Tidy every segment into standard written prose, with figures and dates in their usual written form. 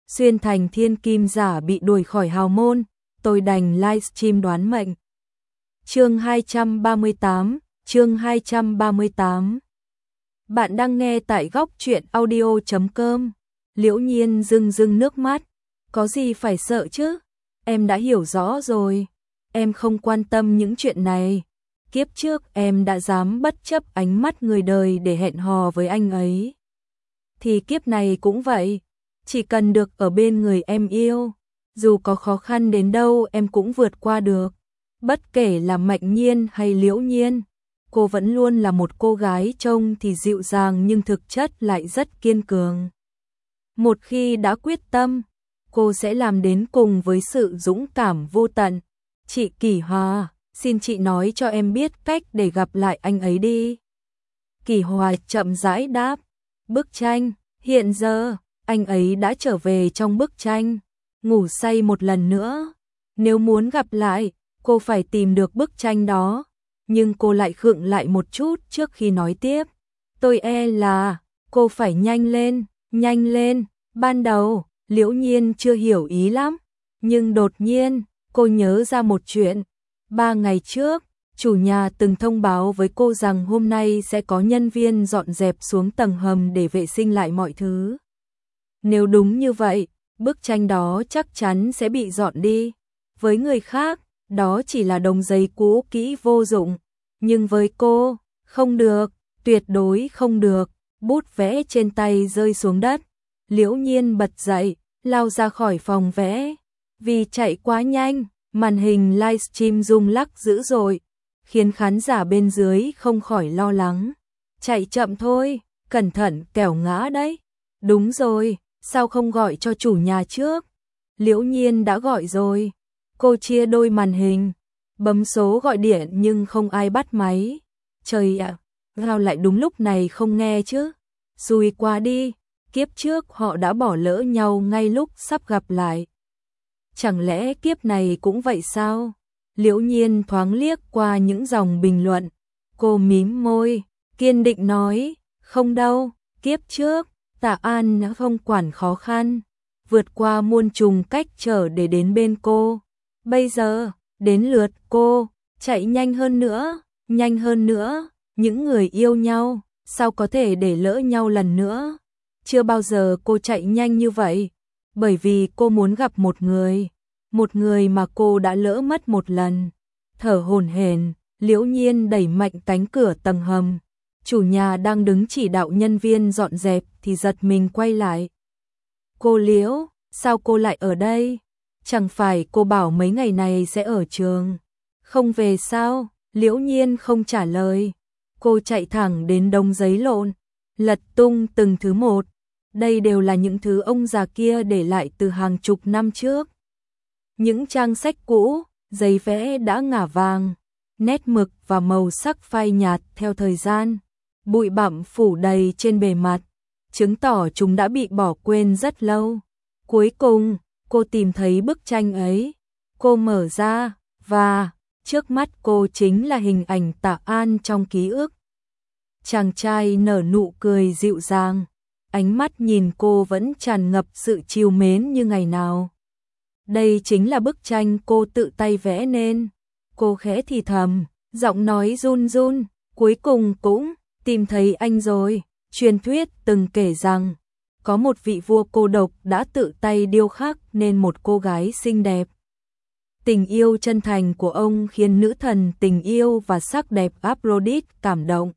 xuyên thành thiên kim giả bị đuổi khỏi hào môn, tôi đành livestream đoán mệnh. Chương 238. Bạn đang nghe tại góc truyện audio.com. Liễu Nhiên rưng rưng nước mắt, có gì phải sợ chứ? Em đã hiểu rõ rồi, em không quan tâm những chuyện này. Kiếp trước em đã dám bất chấp ánh mắt người đời để hẹn hò với anh ấy. Thì kiếp này cũng vậy, chỉ cần được ở bên người em yêu, dù có khó khăn đến đâu em cũng vượt qua được. Bất kể là Mạnh Nhiên hay Liễu Nhiên, cô vẫn luôn là một cô gái trông thì dịu dàng nhưng thực chất lại rất kiên cường. Một khi đã quyết tâm, cô sẽ làm đến cùng với sự dũng cảm vô tận. Chị Kỳ Hòa, xin chị nói cho em biết cách để gặp lại anh ấy đi. Kỳ Hòa chậm rãi đáp. Bức tranh, hiện giờ, anh ấy đã trở về trong bức tranh, ngủ say một lần nữa. Nếu muốn gặp lại, cô phải tìm được bức tranh đó. Nhưng cô lại khựng lại một chút trước khi nói tiếp. Tôi e là, cô phải nhanh lên. Ban đầu, Liễu Nhiên chưa hiểu ý lắm. Nhưng đột nhiên, cô nhớ ra một chuyện. 3 ngày trước, chủ nhà từng thông báo với cô rằng hôm nay sẽ có nhân viên dọn dẹp xuống tầng hầm để vệ sinh lại mọi thứ. Nếu đúng như vậy, bức tranh đó chắc chắn sẽ bị dọn đi. Với người khác, đó chỉ là đống giấy cũ kỹ vô dụng. Nhưng với cô, không được, tuyệt đối không được. Bút vẽ trên tay rơi xuống đất. Liễu Nhiên bật dậy, lao ra khỏi phòng vẽ. Vì chạy quá nhanh, màn hình livestream rung lắc dữ dội, khiến khán giả bên dưới không khỏi lo lắng. Chạy chậm thôi, cẩn thận kẻo ngã đấy. Đúng rồi, sao không gọi cho chủ nhà trước? Liễu Nhiên đã gọi rồi. Cô chia đôi màn hình, bấm số gọi điện nhưng không ai bắt máy. Trời ạ, sao lại đúng lúc này không nghe chứ? Xui quá đi, kiếp trước họ đã bỏ lỡ nhau ngay lúc sắp gặp lại. Chẳng lẽ kiếp này cũng vậy sao? Liễu Nhiên thoáng liếc qua những dòng bình luận. Cô mím môi, kiên định nói, không đâu, kiếp trước, Tạ An đã không quản khó khăn, vượt qua muôn trùng cách trở để đến bên cô. Bây giờ, đến lượt cô, chạy nhanh hơn nữa, những người yêu nhau, sao có thể để lỡ nhau lần nữa? Chưa bao giờ cô chạy nhanh như vậy, bởi vì cô muốn gặp một người mà cô đã lỡ mất một lần. Thở hổn hển, Liễu Nhiên đẩy mạnh cánh cửa tầng hầm. Chủ nhà đang đứng chỉ đạo nhân viên dọn dẹp thì giật mình quay lại. Cô Liễu, sao cô lại ở đây? Chẳng phải cô bảo mấy ngày này sẽ ở trường không về sao? Liễu Nhiên không trả lời. Cô chạy thẳng đến đống giấy lộn, lật tung từng thứ một. Đây đều là những thứ ông già kia để lại từ hàng chục năm trước. Những trang sách cũ, giấy vẽ đã ngả vàng, nét mực và màu sắc phai nhạt theo thời gian. Bụi bặm phủ đầy trên bề mặt, chứng tỏ chúng đã bị bỏ quên rất lâu. Cuối cùng, cô tìm thấy bức tranh ấy. Cô mở ra, và trước mắt cô chính là hình ảnh Tạ An trong ký ức. Chàng trai nở nụ cười dịu dàng, ánh mắt nhìn cô vẫn tràn ngập sự trìu mến như ngày nào. Đây chính là bức tranh cô tự tay vẽ nên. Cô khẽ thì thầm, giọng nói run run, cuối cùng cũng tìm thấy anh rồi. Truyền thuyết từng kể rằng, có một vị vua cô độc đã tự tay điêu khắc nên một cô gái xinh đẹp. Tình yêu chân thành của ông khiến nữ thần tình yêu và sắc đẹp Aphrodite cảm động,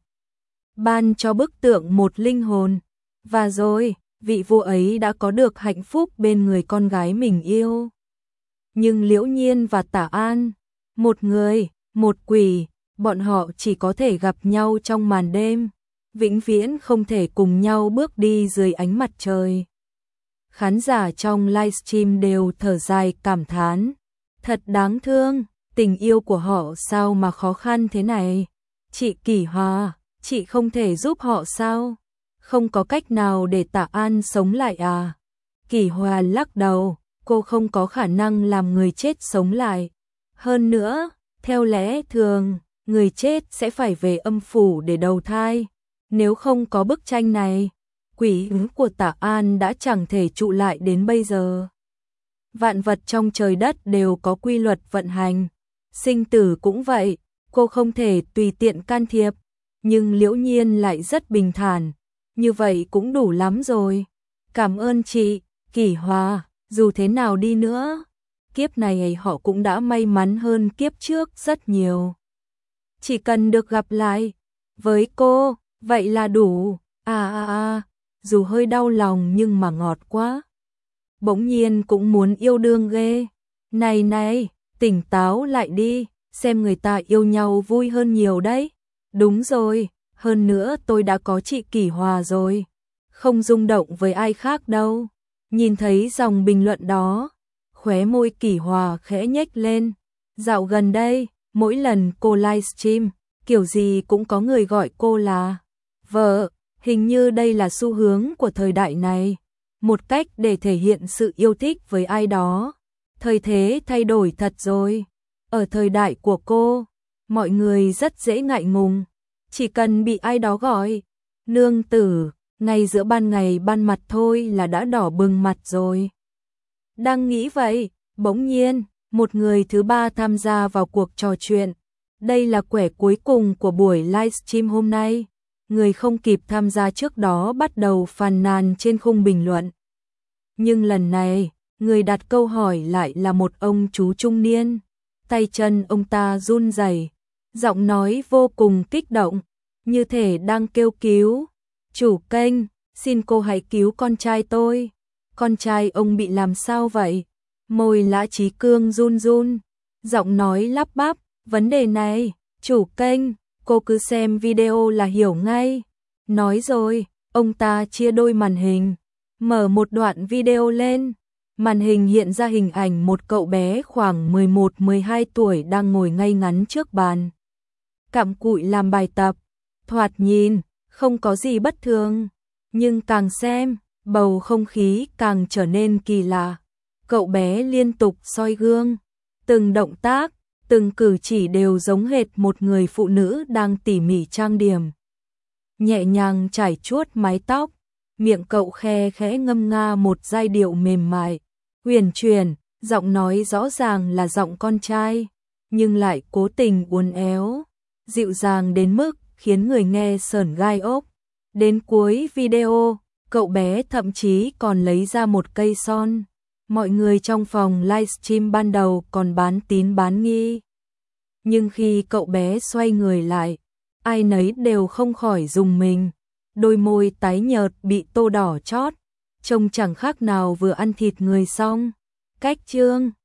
ban cho bức tượng một linh hồn. Và rồi, vị vua ấy đã có được hạnh phúc bên người con gái mình yêu. Nhưng Liễu Nhiên và Tạ An, một người, một quỷ, bọn họ chỉ có thể gặp nhau trong màn đêm, vĩnh viễn không thể cùng nhau bước đi dưới ánh mặt trời. Khán giả trong livestream đều thở dài cảm thán, thật đáng thương, tình yêu của họ sao mà khó khăn thế này. Chị Kỳ Hòa, chị không thể giúp họ sao? Không có cách nào để Tạ An sống lại à? Kỳ Hòa lắc đầu, cô không có khả năng làm người chết sống lại. Hơn nữa, theo lẽ thường, người chết sẽ phải về âm phủ để đầu thai. Nếu không có bức tranh này, Quỷ ứng của Tạ An đã chẳng thể trụ lại đến bây giờ. Vạn vật trong trời đất đều có quy luật vận hành, sinh tử cũng vậy, cô không thể tùy tiện can thiệp, nhưng Liễu Nhiên lại rất bình thản, như vậy cũng đủ lắm rồi. Cảm ơn chị, Kỷ Hòa, dù thế nào đi nữa, kiếp này họ cũng đã may mắn hơn kiếp trước rất nhiều. Chỉ cần được gặp lại với cô, vậy là đủ. Dù hơi đau lòng nhưng mà ngọt quá. Bỗng nhiên cũng muốn yêu đương ghê. Này này, tỉnh táo lại đi, xem người ta yêu nhau vui hơn nhiều đấy. Đúng rồi, hơn nữa tôi đã có chị Kỷ Hòa rồi, không rung động với ai khác đâu. Nhìn thấy dòng bình luận đó, khóe môi Kỷ Hòa khẽ nhếch lên. Dạo gần đây, mỗi lần cô livestream, kiểu gì cũng có người gọi cô là vợ, hình như đây là xu hướng của thời đại này, một cách để thể hiện sự yêu thích với ai đó. Thời thế thay đổi thật rồi. Ở thời đại của cô, mọi người rất dễ ngại ngùng, chỉ cần bị ai đó gọi nương tử, ngay giữa ban ngày ban mặt thôi là đã đỏ bừng mặt rồi. Đang nghĩ vậy, bỗng nhiên, một người thứ ba tham gia vào cuộc trò chuyện. Đây là quẻ cuối cùng của buổi livestream hôm nay. Người không kịp tham gia trước đó bắt đầu phàn nàn trên khung bình luận. Nhưng lần này, người đặt câu hỏi lại là một ông chú trung niên. Tay chân ông ta run rẩy, giọng nói vô cùng kích động, như thể đang kêu cứu. Chủ kênh, xin cô hãy cứu con trai tôi. Con trai ông bị làm sao vậy? Môi Lã Chí Cương run run, giọng nói lắp bắp, vấn đề này, chủ kênh, cô cứ xem video là hiểu ngay. Nói rồi, ông ta chia đôi màn hình, mở một đoạn video lên. Màn hình hiện ra hình ảnh một cậu bé khoảng 11-12 tuổi đang ngồi ngay ngắn trước bàn, cặm cụi làm bài tập. Thoạt nhìn, không có gì bất thường, nhưng càng xem, bầu không khí càng trở nên kỳ lạ. Cậu bé liên tục soi gương, từng động tác, từng cử chỉ đều giống hệt một người phụ nữ đang tỉ mỉ trang điểm. Nhẹ nhàng chải chuốt mái tóc, miệng cậu khe khẽ ngâm nga một giai điệu mềm mại, huyền chuyển, giọng nói rõ ràng là giọng con trai, nhưng lại cố tình uốn éo, dịu dàng đến mức khiến người nghe sởn gai ốc. Đến cuối video, cậu bé thậm chí còn lấy ra một cây son. Mọi người trong phòng livestream ban đầu còn bán tín bán nghi. Nhưng khi cậu bé xoay người lại, ai nấy đều không khỏi rùng mình. Đôi môi tái nhợt bị tô đỏ chót, trông chẳng khác nào vừa ăn thịt người xong. Cách chương